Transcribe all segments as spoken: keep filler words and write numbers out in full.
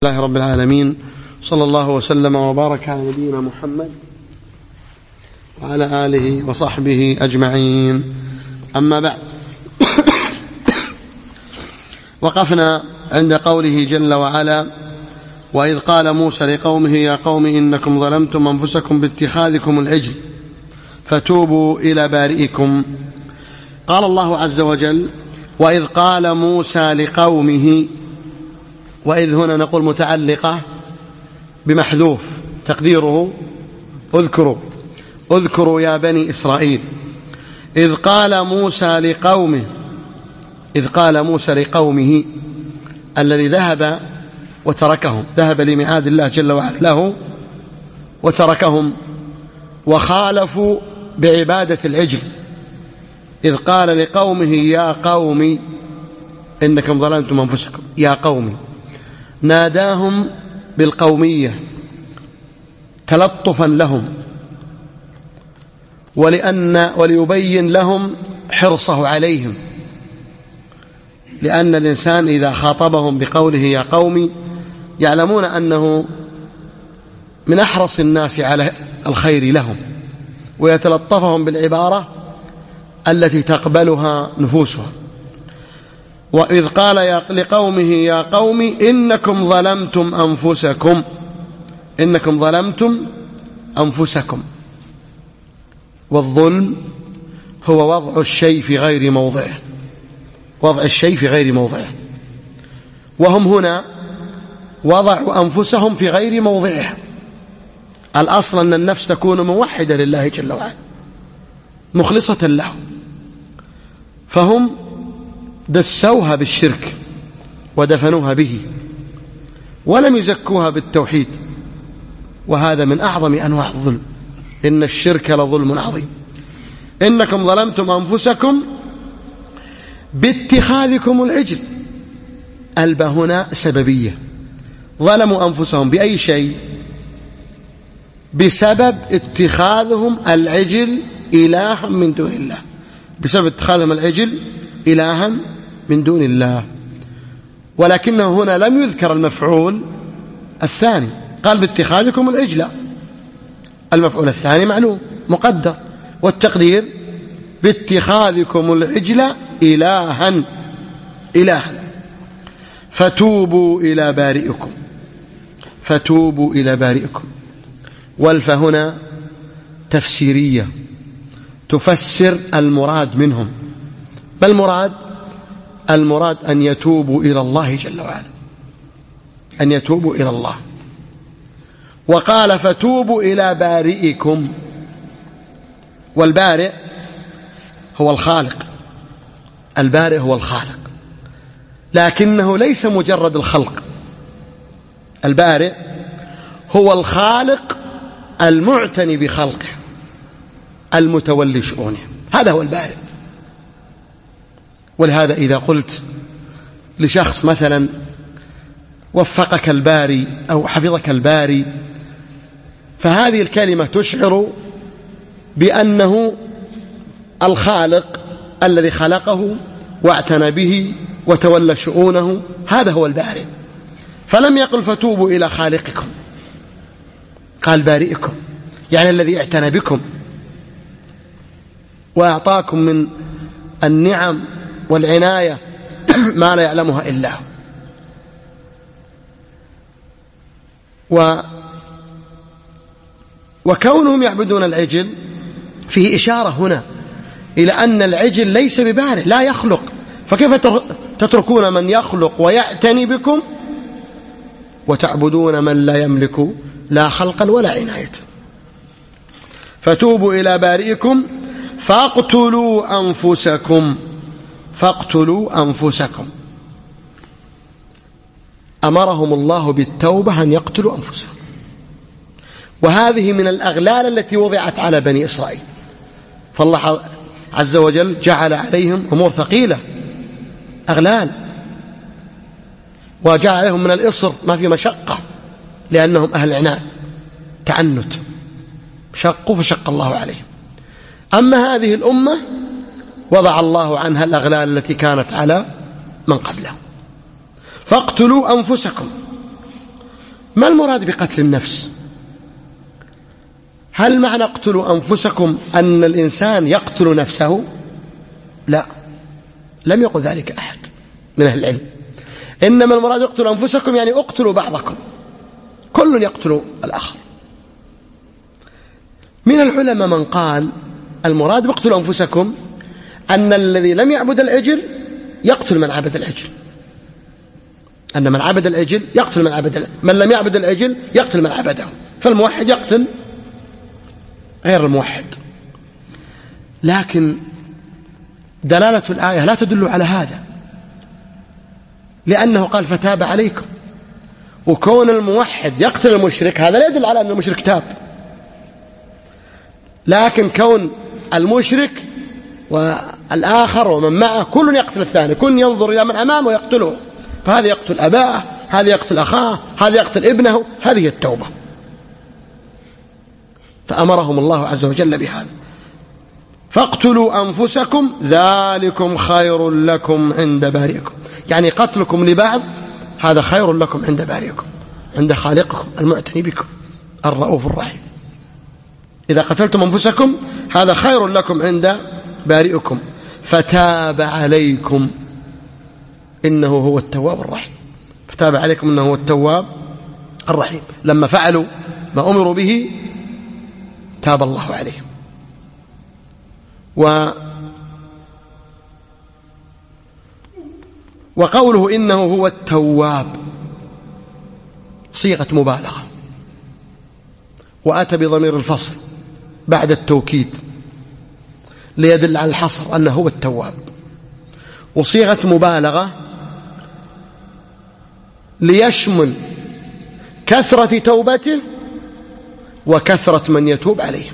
الله رب العالمين، صلى الله وسلم وبارك على نبينا محمد وعلى آله وصحبه أجمعين. أما بعد، وقفنا عند قوله جل وعلا: وإذ قال موسى لقومه يا قوم إنكم ظلمتم أنفسكم باتخاذكم العجل فتوبوا إلى بارئكم. قال الله عز وجل: وإذ قال موسى لقومه. وإذ هنا نقول متعلقة بمحذوف تقديره اذكروا اذكروا يا بني إسرائيل إذ قال موسى لقومه إذ قال موسى لقومه الذي ذهب وتركهم، ذهب لميعاد الله جل وعلا له وتركهم وخالفوا بعبادة العجل. إذ قال لقومه يا قوم إنكم ظلمتم أنفسكم، يا قوم، ناداهم بالقومية تلطفا لهم ولأن وليبين لهم حرصه عليهم، لأن الإنسان إذا خاطبهم بقوله يا قوم يعلمون أنه من أحرص الناس على الخير لهم، ويتلطفهم بالعبارة التي تقبلها نفوسهم. وإذ قال لقومه يا قوم إنكم ظلمتم أنفسكم إنكم ظلمتم أنفسكم والظلم هو وضع الشيء في غير موضعه، وضع الشيء في غير موضعه، وهم هنا وضعوا أنفسهم في غير موضعها. الأصل أن النفس تكون موحدة لله جل وعلا مخلصة له، فهم دسوها بالشرك ودفنوها به ولم يزكوها بالتوحيد، وهذا من أعظم أنواع الظلم، إن الشرك لظلم عظيم. إنكم ظلمتم أنفسكم باتخاذكم العجل، الباء هنا سببية، ظلموا أنفسهم بأي شيء؟ بسبب اتخاذهم العجل إلها من دون الله، بسبب اتخاذهم العجل إلها من دون الله. ولكنه هنا لم يذكر المفعول الثاني، قال باتخاذكم العجل، المفعول الثاني معلوم مقدر، والتقدير باتخاذكم العجل إلها إلها فتوبوا إلى بارئكم فتوبوا إلى بارئكم. والفاء هنا تفسيرية تفسر المراد منهم، ما المراد؟ المراد أن يتوبوا إلى الله جل وعلا، أن يتوبوا إلى الله. وقال فتوبوا إلى بارئكم، والبارئ هو الخالق، البارئ هو الخالق، لكنه ليس مجرد الخلق، البارئ هو الخالق المعتني بخلقه المتولي شؤونه، هذا هو البارئ. ولهذا إذا قلت لشخص مثلا وفقك الباري أو حفظك الباري، فهذه الكلمة تشعر بأنه الخالق الذي خلقه واعتنى به وتولى شؤونه، هذا هو البارئ. فلم يقل فتوبوا إلى خالقكم، قال بارئكم، يعني الذي اعتنى بكم وأعطاكم من النعم والعناية ما لا يعلمها إلا هو. و وكونهم يعبدون العجل فيه إشارة هنا إلى أن العجل ليس ببارئ، لا يخلق، فكيف تتركون من يخلق ويعتني بكم وتعبدون من لا يملك لا خلقا ولا عناية؟ فتوبوا إلى بارئكم فاقتلوا أنفسكم فاقتلوا أنفسكم. أمرهم الله بالتوبة أن يقتلوا أنفسهم، وهذه من الأغلال التي وضعت على بني إسرائيل، فالله عز وجل جعل عليهم أمور ثقيلة، أغلال، وجعل عليهم من الإصر ما في مشقة، لأنهم أهل عناد تعنت، شقوا فشق الله عليهم. أما هذه الأمة وضع الله عنها الأغلال التي كانت على من قبله. فاقتلوا أنفسكم، ما المراد بقتل النفس؟ هل معنى اقتلوا أنفسكم أن الإنسان يقتل نفسه؟ لا، لم يقل ذلك أحد من أهل العلم، إنما المراد اقتلوا أنفسكم يعني اقتلوا بعضكم، كل يقتل الآخر. من العلماء من قال المراد باقتلوا أنفسكم أن الذي لم يعبد العجل يقتل من عبد العجل، أن من عبد العجل يقتل من عبد العجل، من لم يعبد العجل يقتل من عبده، فالموحد يقتل غير الموحد. لكن دلالة الآية لا تدل على هذا، لأنه قال فتاب عليكم، وكون الموحد يقتل المشرك هذا لا يدل على أن المشرك تاب، لكن كون المشرك والآخر ومن معه كل يقتل الثاني، كل ينظر إلى من أمامه ويقتله، فهذا يقتل أباه، هذا يقتل أخاه، هذا يقتل ابنه، هذه التوبة. فأمرهم الله عز وجل بهذا، فاقتلوا أنفسكم ذلكم خير لكم عند بارئكم، يعني قتلكم لبعض هذا خير لكم عند بارئكم، عند خالقكم المعتني بكم الرؤوف الرحيم. إذا قتلتم أنفسكم هذا خير لكم عند بارئكم فتاب عليكم إنه هو التواب الرحيم. فتاب عليكم إنه هو التواب الرحيم. لما فعلوا ما أمروا به تاب الله عليهم. و وقوله إنه هو التواب صيغة مبالغة، وأتى بضمير الفصل بعد التوكيد ليدل على الحصر أنه هو التواب، وصيغة مبالغة ليشمل كثرة توبته وكثرة من يتوب عليه،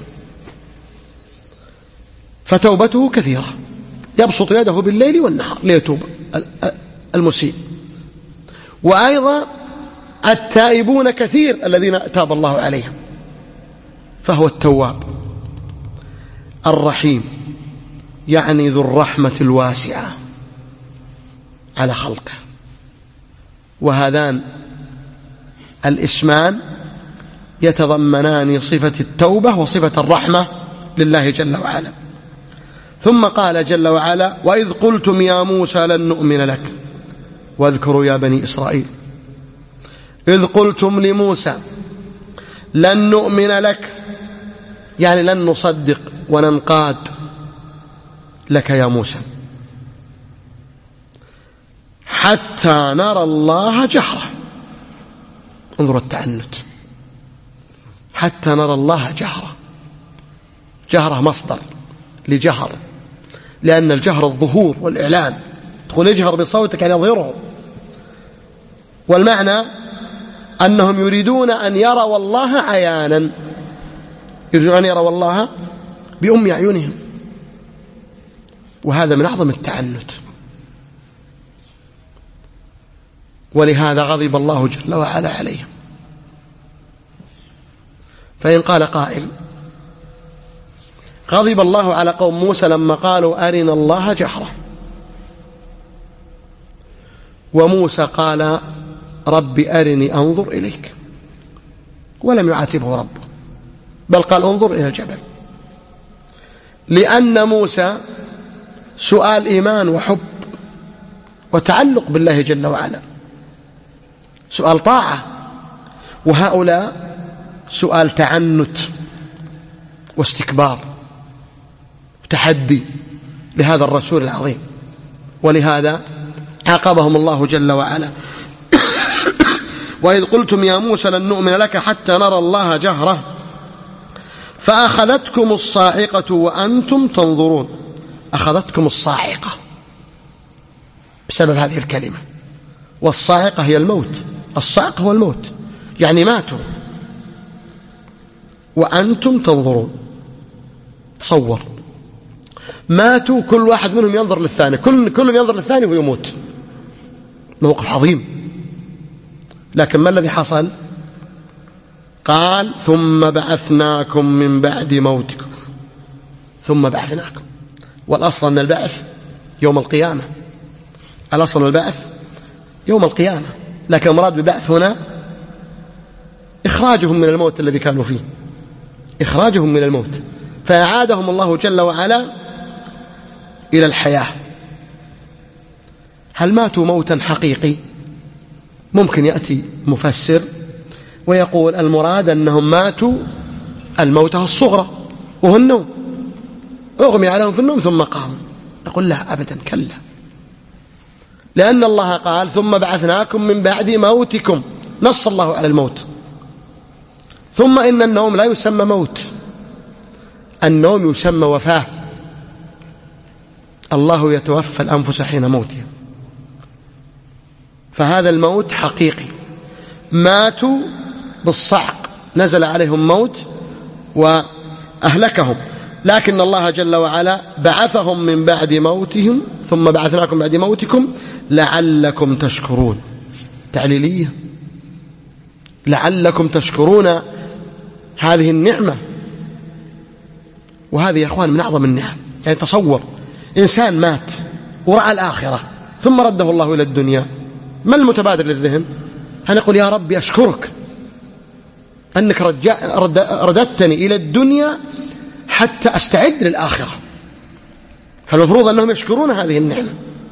فتوبته كثيرة يبسط يده بالليل والنهار ليتوب المسيء، وأيضا التائبون كثير الذين تاب الله عليهم، فهو التواب الرحيم، يعني ذو الرحمة الواسعة على خلقه. وهذان الاسمان يتضمنان صفة التوبة وصفة الرحمة لله جل وعلا. ثم قال جل وعلا وإذ قلتم يا موسى لن نؤمن لك، واذكروا يا بني إسرائيل إذ قلتم لموسى لن نؤمن لك، يعني لن نصدق وننقاد لك يا موسى حتى نرى الله جهرة. انظروا التعنت، حتى نرى الله جهرة. جهرة مصدر لجهر، لأن الجهر الظهور والإعلان، تقول يجهر بصوتك يعني يظهره، والمعنى أنهم يريدون أن يروا الله عيانا، يريدون أن يروا الله بأم أعينهم، وهذا من أعظم التعنت. ولهذا غضب الله جل وعلا عليهم. فإن قال قائل غضب الله على قوم موسى لما قالوا أرنا الله جهرة، وموسى قال رب أرني أنظر إليك، ولم يعاتبه ربه بل قال انظر إلى الجبل، لأن موسى سؤال إيمان وحب وتعلق بالله جل وعلا، سؤال طاعة، وهؤلاء سؤال تعنت واستكبار وتحدي لهذا الرسول العظيم. ولهذا عاقبهم الله جل وعلا وإذ قلتم يا موسى لن نؤمن لك حتى نرى الله جهرة فأخذتكم الصاعقة وأنتم تنظرون. أخذتكم الصاعقة بسبب هذه الكلمة، والصاعقة هي الموت، الصاعقة هو الموت، يعني ماتوا وأنتم تنظرون. تصور ماتوا كل واحد منهم ينظر للثاني، كل كل ينظر للثاني ويموت، موقف عظيم. لكن ما الذي حصل؟ قال ثم بعثناكم من بعد موتكم، ثم بعثناكم، والأصل أن البعث يوم القيامة، الأصل البعث يوم القيامة، لكن المراد ببعث هنا إخراجهم من الموت الذي كانوا فيه، إخراجهم من الموت، فأعادهم الله جل وعلا إلى الحياة. هل ماتوا موتا حقيقي؟ ممكن يأتي مفسر ويقول المراد أنهم ماتوا الموتة الصغرى وهو النوم، أغمي عليهم في النوم ثم قاموا. نقول لا أبدا، كلا، لأن الله قال ثم بعثناكم من بعد موتكم، نص الله على الموت. ثم إن النوم لا يسمى موت، النوم يسمى وفاة، الله يتوفى الأنفس حين موتها، فهذا الموت حقيقي. ماتوا بالصعق، نزل عليهم موت وأهلكهم، لكن الله جل وعلا بعثهم من بعد موتهم، ثم بعثناكم بعد موتكم لعلكم تشكرون، تعليلية، لعلكم تشكرون هذه النعمة. وهذه يا أخوان من أعظم النعم. يعني تصور إنسان مات ورأى الآخرة ثم رده الله إلى الدنيا، ما المتبادر للذهن؟ هنقول يا ربي أشكرك أنك رددتني إلى الدنيا حتى أستعد للآخرة. فالمفروض أنهم يشكرون هذه النعمة.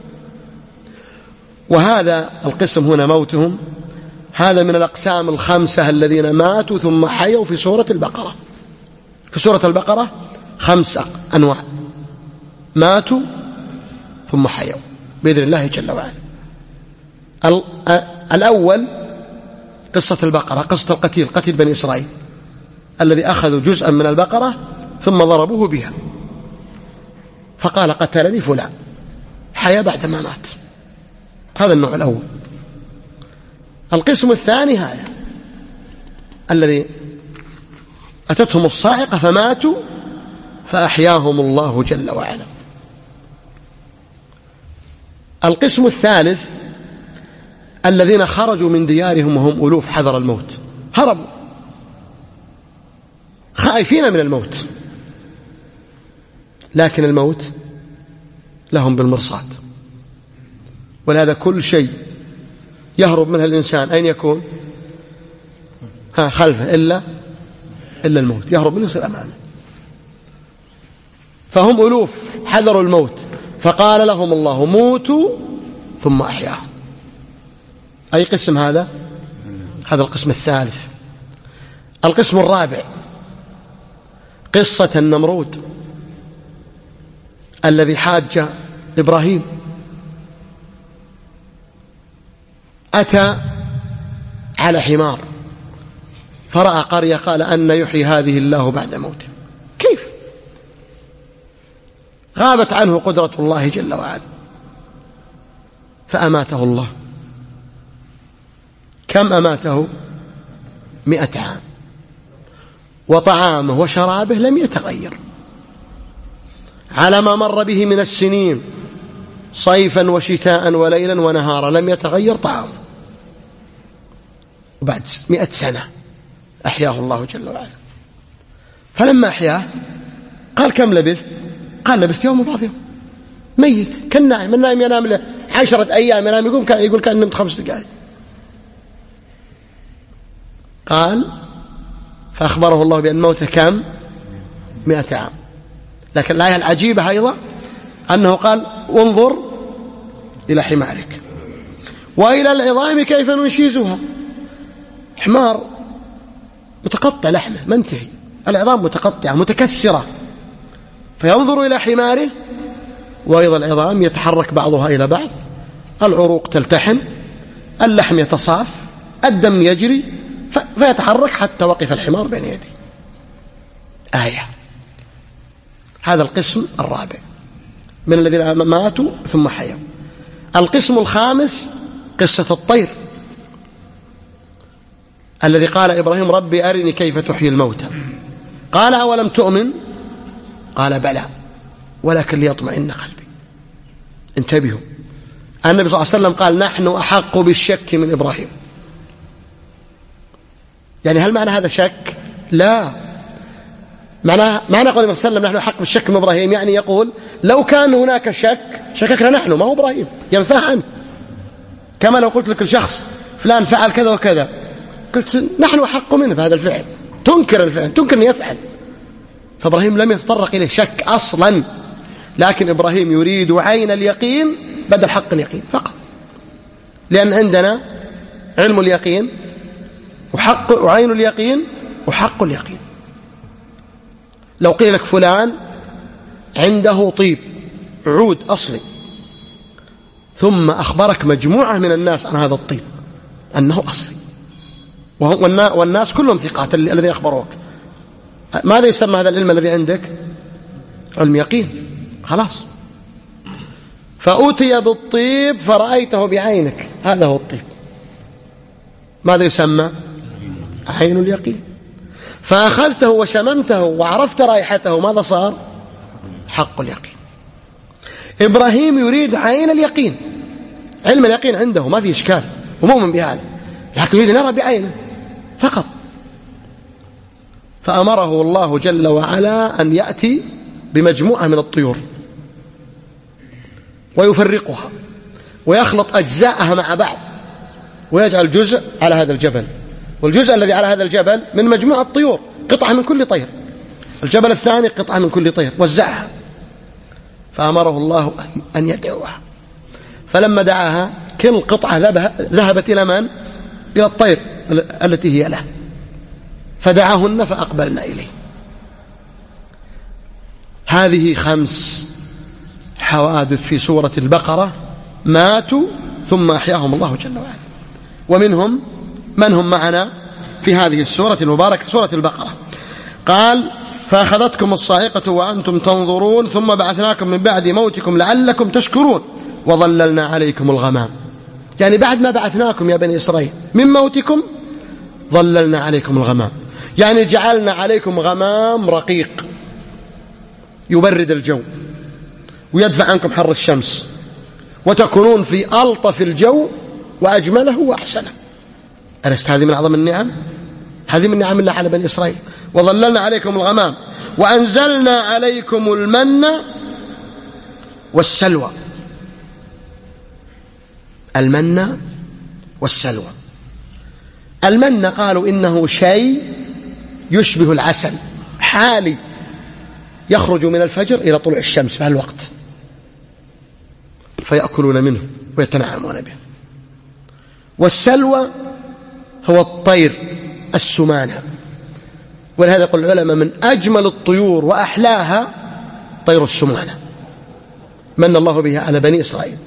وهذا القسم هنا موتهم، هذا من الأقسام الخمسة الذين ماتوا ثم حيوا في سورة البقرة. في سورة البقرة خمس أنواع، ماتوا ثم حيوا بإذن الله جل وعلا. الأول قصة البقرة، قصة القتيل، قتيل بني إسرائيل الذي أخذوا جزءا من البقرة ثم ضربوه بها، فقال قتلني فلان، حيا بعدما مات. هذا النوع الأول. القسم الثاني هذا الذي أتتهم الصاعقة فماتوا فأحياهم الله جل وعلا. القسم الثالث الذين خرجوا من ديارهم وهم ألوف حذر الموت، هربوا خائفين من الموت، لكن الموت لهم بالمرصاد. ولهذا كل شيء يهرب منها الإنسان أين يكون؟ ها خلفه، إلا إلا الموت، يهرب منه يصير أمامه. فهم ألوف حذروا الموت، فقال لهم الله موتوا ثم أحياهم. أي قسم هذا؟ هذا القسم الثالث. القسم الرابع قصة النمرود الذي حاج إبراهيم، أتى على حمار فرأى قرية قال أن يحيي هذه الله بعد موته، كيف؟ غابت عنه قدرة الله جل وعلا فأماته الله. كم أماته؟ مئة عام، وطعامه وشرابه لم يتغير على ما مر به من السنين، صيفا وشتاء وليلا ونهارا لم يتغير طعامه. وبعد مئة سنة أحياه الله جل وعلا. فلما أحياه قال كم لبثت؟ قال لبثت يوم وبعض يوم، ميت كالنائم، النائم ينام له عشرة أيام، ينام يقوم كان يقول كان نمت خمس دقائق. قال فأخبره الله بأن موته كم؟ مئة عام. لكن الآية العجيبة أيضا أنه قال وانظر إلى حمارك وإلى العظام كيف ننشزها. حمار متقطع لحمه منتهي، العظام متقطعة متكسرة، فينظر إلى حماره وأيضا العظام يتحرك بعضها إلى بعض، العروق تلتحم، اللحم يتصاف، الدم يجري، فيتحرك حتى وقف الحمار بين يديه. آية. هذا القسم الرابع من الذين ماتوا ثم حيوا. القسم الخامس قصة الطير الذي قال إبراهيم ربي أرني كيف تحيي الموتى، قال أولم تؤمن؟ قال بلى ولكن ليطمئن قلبي. انتبهوا، النبي صلى الله عليه وسلم قال نحن أحق بالشك من إبراهيم. يعني هل معنى هذا شك؟ لا، معنى معنى قول النبي صلى الله عليه وسلم نحن أحق بالشك من إبراهيم يعني يقول لو كان هناك شك شككنا نحن، ما هو إبراهيم، ينفع عنه. كما لو قلت لك الشخص فلان فعل كذا وكذا، قلت نحن أحق منه بهذا الفعل، تنكر الفعل، تنكر أن يفعل. فإبراهيم لم يتطرق إليه شك أصلا، لكن إبراهيم يريد عين اليقين بدل حق اليقين فقط، لأن عندنا علم اليقين وحق وعين اليقين وحق اليقين. لو قيل لك فلان عنده طيب عود أصلي، ثم أخبرك مجموعة من الناس عن هذا الطيب أنه أصلي، والناس كلهم ثقات الذين أخبروك، ماذا يسمى هذا العلم الذي عندك؟ علم يقين. خلاص، فأتي بالطيب فرأيته بعينك، هذا هو الطيب، ماذا يسمى؟ عين اليقين. فأخذته وشممته وعرفت رائحته، ماذا صار؟ حق اليقين. إبراهيم يريد عين اليقين، علم اليقين عنده ما في إشكال ومؤمن بهذا، لكن يريد نرى بعينه فقط. فأمره الله جل وعلا أن يأتي بمجموعة من الطيور ويفرقها ويخلط أجزاءها مع بعض ويجعل جزء على هذا الجبل، والجزء الذي على هذا الجبل من مجموعة طيور، قطعة من كل طير، الجبل الثاني قطعة من كل طير، وزعها. فأمره الله أن يدعوها، فلما دعاها كل قطعة ذهبت إلى من؟ إلى الطير التي هي له، فدعاهن فأقبلن إليه. هذه خمس حوادث في سورة البقرة ماتوا ثم أحياهم الله جل وعلا، ومنهم من هم معنا في هذه السورة المباركة سورة البقرة. قال فأخذتكم الصاعقة وأنتم تنظرون ثم بعثناكم من بعد موتكم لعلكم تشكرون وظللنا عليكم الغمام، يعني بعد ما بعثناكم يا بني إسرائيل من موتكم ظللنا عليكم الغمام، يعني جعلنا عليكم غمام رقيق يبرد الجو ويدفع عنكم حر الشمس، وتكونون في ألطف الجو وأجمله وأحسنه. ألست هذه من أعظم النعم؟ هذه من نعم الله على بني إسرائيل. وظللنا عليكم الغمام وأنزلنا عليكم المن والسلوى. المن والسلوى، المن قالوا إنه شيء يشبه العسل حالي يخرج من الفجر إلى طلوع الشمس في هالوقت، فيأكلون منه ويتنعمون به. والسلوى هو الطير السمانة، ولهذا يقول العلماء من أجمل الطيور وأحلاها طير السمانة، من الله بها على بني إسرائيل.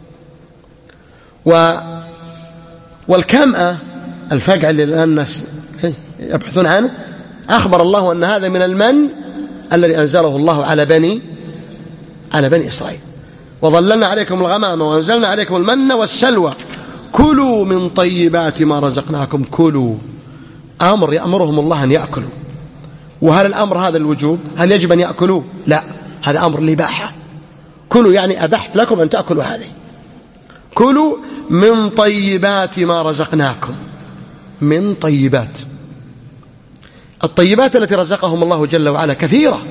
و... والكمأة الفقع اللي الآن الناس يبحثون عنه، أخبر الله أن هذا من المن الذي أنزله الله على بني على بني إسرائيل. وظللنا عليكم الغمام وأنزلنا عليكم المن والسلوى كلوا من طيبات ما رزقناكم. كلوا أمر يأمرهم الله أن يأكلوا، وهل الأمر هذا الوجوب؟ هل يجب أن يأكلوا؟ لا، هذا أمر الإباحة. كلوا يعني أبحت لكم أن تأكلوا هذه. كلوا من طيبات ما رزقناكم، من طيبات. الطيبات التي رزقهم الله جل وعلا كثيرة،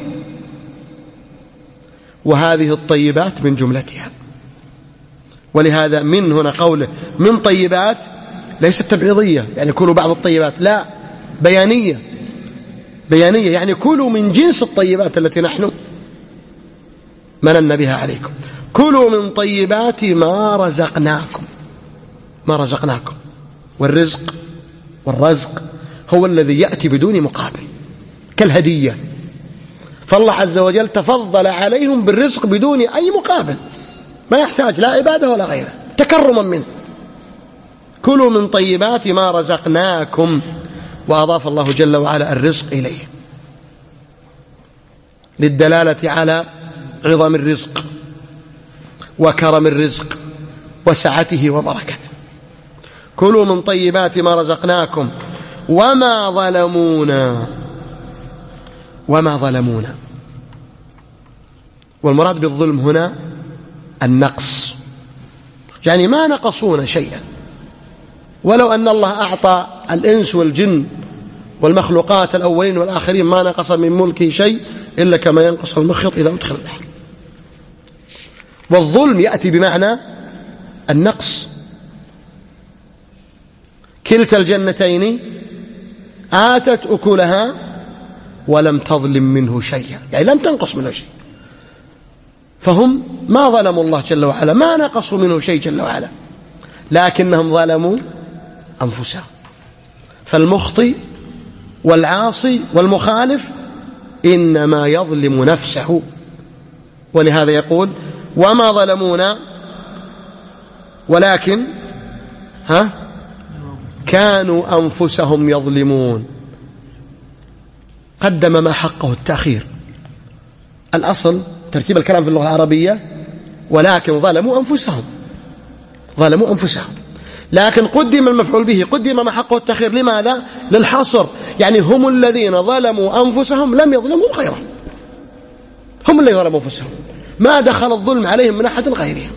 وهذه الطيبات من جملتها. ولهذا من هنا قوله من طيبات ليست تبعيضية يعني كلوا بعض الطيبات، لا، بيانية بيانية يعني كلوا من جنس الطيبات التي نحن مننا بها عليكم. كلوا من طيبات ما رزقناكم، ما رزقناكم. والرزق والرزق هو الذي يأتي بدون مقابل كالهدية، فالله عز وجل تفضل عليهم بالرزق بدون أي مقابل، ما يحتاج لا عبادة ولا غيره، تكرما منه. كلوا من طيبات ما رزقناكم، وأضاف الله جل وعلا الرزق إليه للدلالة على عظم الرزق وكرم الرزق وسعته وبركته. كلوا من طيبات ما رزقناكم وما ظلمونا، وما ظلمونا. والمراد بالظلم هنا النقص، يعني ما نقصونا شيئا، ولو أن الله أعطى الإنس والجن والمخلوقات الأولين والآخرين ما نقص من ملكه شيء إلا كما ينقص المخيط إذا أدخل البحر. والظلم يأتي بمعنى النقص، كلتا الجنتين آتت أكلها ولم تظلم منه شيئا، يعني لم تنقص منه شيء. فهم ما ظلموا الله جل وعلا، ما نقصوا منه شيء جل وعلا، لكنهم ظلموا أنفسهم. فالمخطئ والعاصي والمخالف إنما يظلم نفسه، ولهذا يقول وما ظلمونا ولكن ها كانوا أنفسهم يظلمون. قدم ما حقه التأخير. الأصل ترتيب الكلام في اللغة العربية ولكن ظلموا أنفسهم، ظلموا أنفسهم، لكن قدم المفعول به، قدم ما حقه التأخير. لماذا؟ للحصر، يعني هم الذين ظلموا أنفسهم لم يظلموا غيرهم، هم الذين ظلموا أنفسهم، ما دخل الظلم عليهم من أحد غيرهم.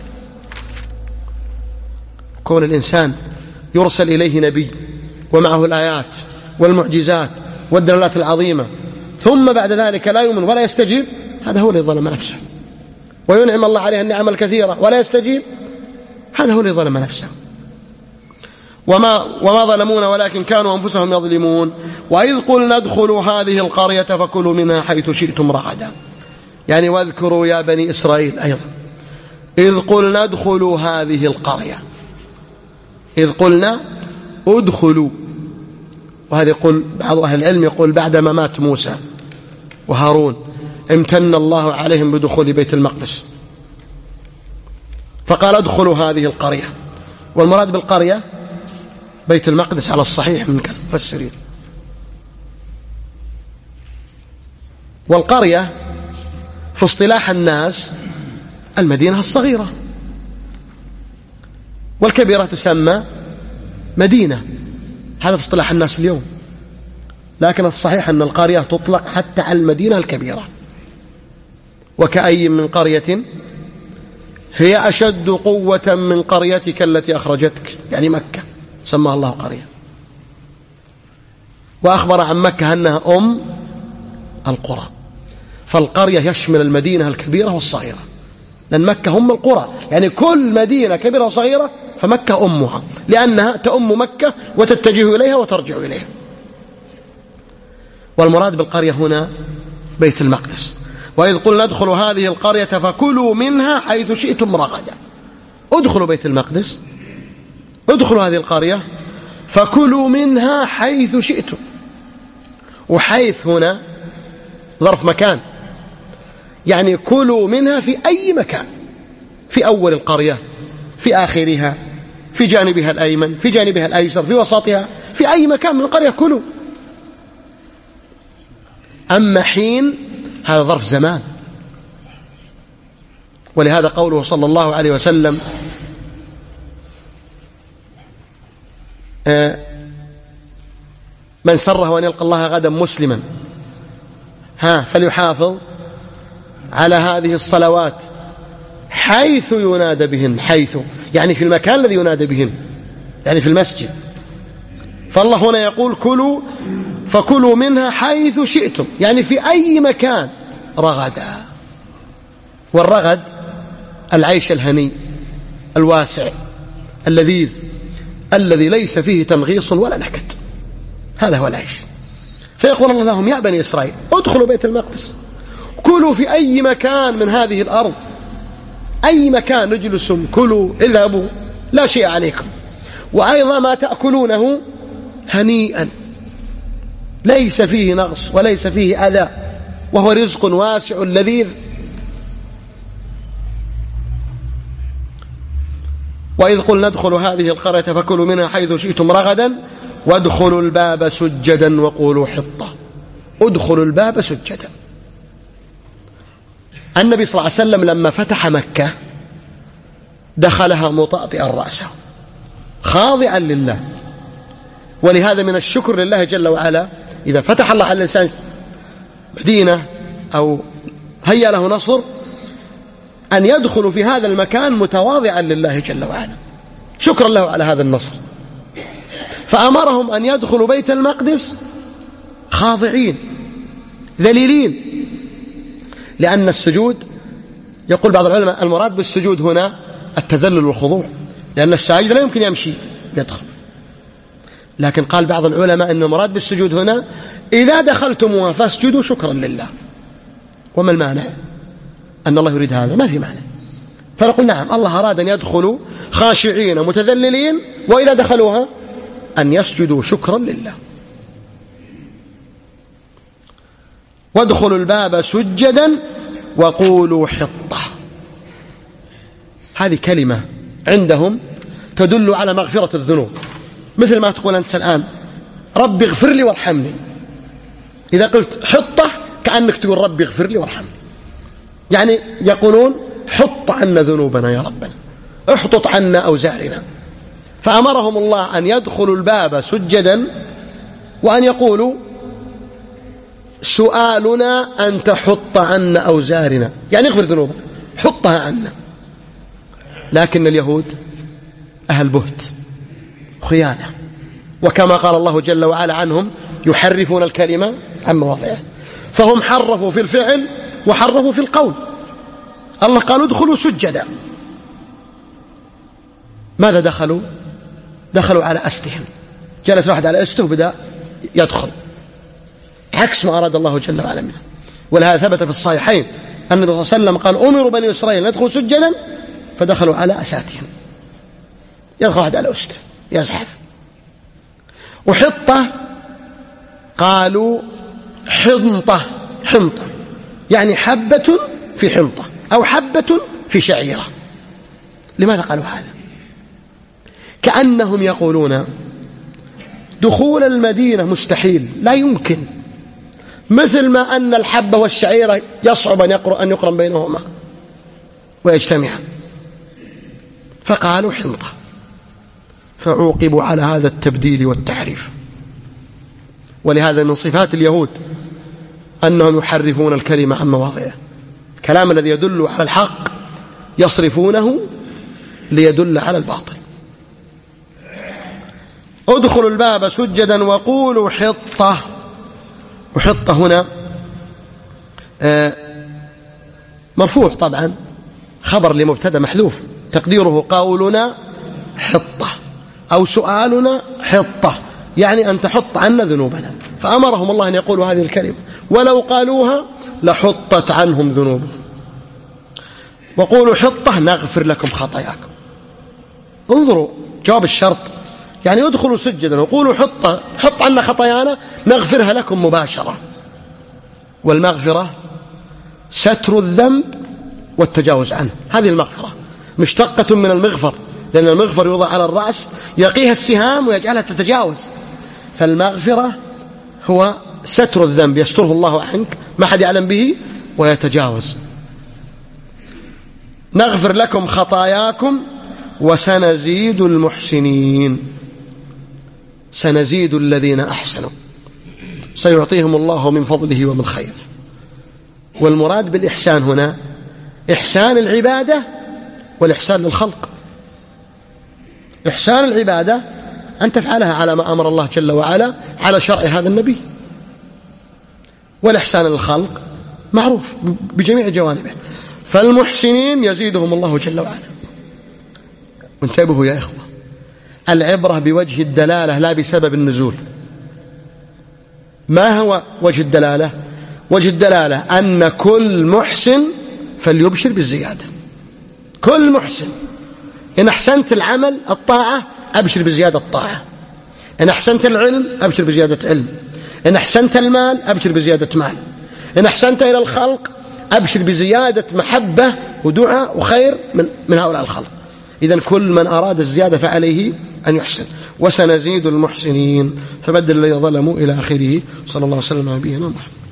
كون الإنسان يرسل إليه نبي ومعه الآيات والمعجزات والدلالات العظيمة ثم بعد ذلك لا يؤمن ولا يستجيب، هذا هو الذي ظلم نفسه. وينعم الله عليه النعم الكثيرة ولا يستجيب، هذا هو الذي ظلم نفسه. وما, وما ظلمون ولكن كانوا أنفسهم يظلمون. وإذ قلنا ادخلوا هذه القرية فكلوا منها حيث شئتم رغدا، يعني واذكروا يا بني إسرائيل أيضا إذ قلنا ادخلوا هذه القرية، إذ قلنا ادخلوا. وهذا يقول بعض أهل العلم يقول بعدما مات موسى وهارون امتن الله عليهم بدخول بيت المقدس فقال ادخلوا هذه القرية، والمراد بالقرية بيت المقدس على الصحيح من المفسرين. والقرية في اصطلاح الناس المدينة الصغيرة، والكبيرة تسمى مدينة، هذا في اصطلاح الناس اليوم. لكن الصحيح أن القرية تطلق حتى على المدينة الكبيرة. وكأي من قرية هي أشد قوة من قريتك التي أخرجتك، يعني مكة سماها الله قرية. وأخبر عن مكة أنها أم القرى، فالقرية يشمل المدينة الكبيرة والصغيرة، لأن مكة أم القرى، يعني كل مدينة كبيرة وصغيرة فمكة أمها، لأنها تأم مكة وتتجه إليها وترجع إليها. والمراد بالقرية هنا بيت المقدس. وإذ قلنا ادخلوا هذه القرية فكلوا منها حيث شئتم رغدا، ادخلوا بيت المقدس، ادخلوا هذه القرية فكلوا منها حيث شئتم. وحيث هنا ظرف مكان، يعني كلوا منها في أي مكان، في أول القرية، في آخرها، في جانبها الأيمن، في جانبها الأيسر، في وسطها، في أي مكان من القرية كلوا. أما حين هذا ظرف زمان، ولهذا قوله صلى الله عليه وسلم من سره أن يلقى الله غدا مسلما ها فليحافظ على هذه الصلوات حيث ينادى بهن، حيث يعني في المكان الذي ينادى بهن، يعني في المسجد. فالله هنا يقول كلوا فكلوا منها حيث شئتم، يعني في أي مكان رغدا. والرغد العيش الهني الواسع اللذيذ الذي ليس فيه تنغيص ولا نكد، هذا هو العيش. فيقول الله لهم يا بني إسرائيل ادخلوا بيت المقدس، كلوا في أي مكان من هذه الأرض، أي مكان اجلسوا كلوا اذهبوا لا شيء عليكم، وأيضا ما تأكلونه هنيئا ليس فيه نقص وليس فيه أذى، وهو رزق واسع لذيذ. وإذ قلنا ادخلوا هذه القرية فكلوا منها حيث شئتم رغدا وادخلوا الباب سجدا وقولوا حطة. ادخلوا الباب سجدا. النبي صلى الله عليه وسلم لما فتح مكة دخلها مطأطئا رأسه خاضعا لله، ولهذا من الشكر لله جل وعلا إذا فتح الله على الإنسان مدينة أو هيا له نصر أن يدخل في هذا المكان متواضعا لله جل وعلا شكرا له على هذا النصر. فأمرهم أن يدخلوا بيت المقدس خاضعين ذليلين، لأن السجود يقول بعض العلماء المراد بالسجود هنا التذلل والخضوع، لأن الساجد لا يمكن يمشي يدخل، لكن قال بعض العلماء أن المراد بالسجود هنا إذا دخلتموها فاسجدوا شكرا لله. وما المانع أن الله يريد هذا؟ ما في مانع. فنقول نعم، الله أراد أن يدخلوا خاشعين متذللين، وإذا دخلوها أن يسجدوا شكرا لله. وادخلوا الباب سجدا وقولوا حطة. هذه كلمة عندهم تدل على مغفرة الذنوب، مثل ما تقول أنت الآن رب اغفر لي وارحمني. إذا قلت حطة كأنك تقول رب اغفر لي وارحمني، يعني يقولون حط عنا ذنوبنا يا ربنا، احطط عنا أوزارنا. فأمرهم الله أن يدخلوا الباب سجدا وأن يقولوا سؤالنا أن تحط عنا أوزارنا، يعني اغفر ذنوبنا، حطها عنا. لكن اليهود أهل بهت خيانة، وكما قال الله جل وعلا عنهم يحرفون الكلمة عن مواضعه، فهم حرفوا في الفعل وحرفوا في القول. الله قال ادخلوا سجدا، ماذا دخلوا؟ دخلوا على أستهم، جلس واحد على أسته وبدأ يدخل، عكس ما أراد الله جل وعلا منه. ولهذا ثبت في الصحيحين أن النبي صلى الله عليه وسلم قال أمروا بني إسرائيل ندخلوا سجدا فدخلوا على أساتهم. يدخل واحد على أسته يزحف. وحطة قالوا حنطة، حنطة يعني حبة في حنطة أو حبة في شعيرة. لماذا قالوا هذا؟ كأنهم يقولون دخول المدينة مستحيل، لا يمكن، مثل ما أن الحبة والشعيرة يصعب أن يقرن بينهما ويجتمعا، فقالوا حنطة، فعوقبوا على هذا التبديل والتحريف. ولهذا من صفات اليهود أنهم يحرفون الكلمة عن مواضعه، الكلام الذي يدل على الحق يصرفونه ليدل على الباطل. ادخلوا الباب سجدا وقولوا حطة. وحطة هنا مرفوع طبعا، خبر لمبتدا محذوف، تقديره قولنا حطة أو سؤالنا حطة، يعني أن تحط عنا ذنوبنا. فأمرهم الله أن يقولوا هذه الكلمة، ولو قالوها لحطت عنهم ذنوبهم. وقولوا حطة نغفر لكم خطاياكم. انظروا جواب الشرط، يعني ادخلوا سجدا وقولوا حطة، حط عنا خطايانا نغفرها لكم مباشرة. والمغفرة ستر الذنب والتجاوز عنه، هذه المغفرة مشتقة من المغفر، لأن المغفر يوضع على الرأس يقيها السهام ويجعلها تتجاوز. فالمغفرة هو ستر الذنب، يستره الله عنك ما حد يعلم به ويتجاوز. نغفر لكم خطاياكم وسنزيد المحسنين. سنزيد الذين أحسنوا، سيعطيهم الله من فضله ومن خيره. والمراد بالإحسان هنا إحسان العبادة والإحسان للخلق. إحسان العبادة أن تفعلها على ما أمر الله جل وعلا على شرع هذا النبي، والإحسان للخلق معروف بجميع جوانبه. فالمحسنين يزيدهم الله جل وعلا. انتبهوا يا إخوة، العبرة بوجه الدلالة لا بسبب النزول. ما هو وجه الدلالة؟ وجه الدلالة أن كل محسن فليبشر بالزيادة. كل محسن، إن أحسنت العمل الطاعة أبشر بزيادة الطاعة، إن أحسنت العلم أبشر بزيادة علم، إن أحسنت المال أبشر بزيادة مال، إن أحسنت إلى الخلق أبشر بزيادة محبة ودعاء وخير من, من هؤلاء الخلق. إذن كل من أراد الزيادة فعليه أن يحسن. وسنزيد المحسنين. فبدل الذين ظلموا إلى آخره. صلى الله عليه وسلم على نبينا محمد.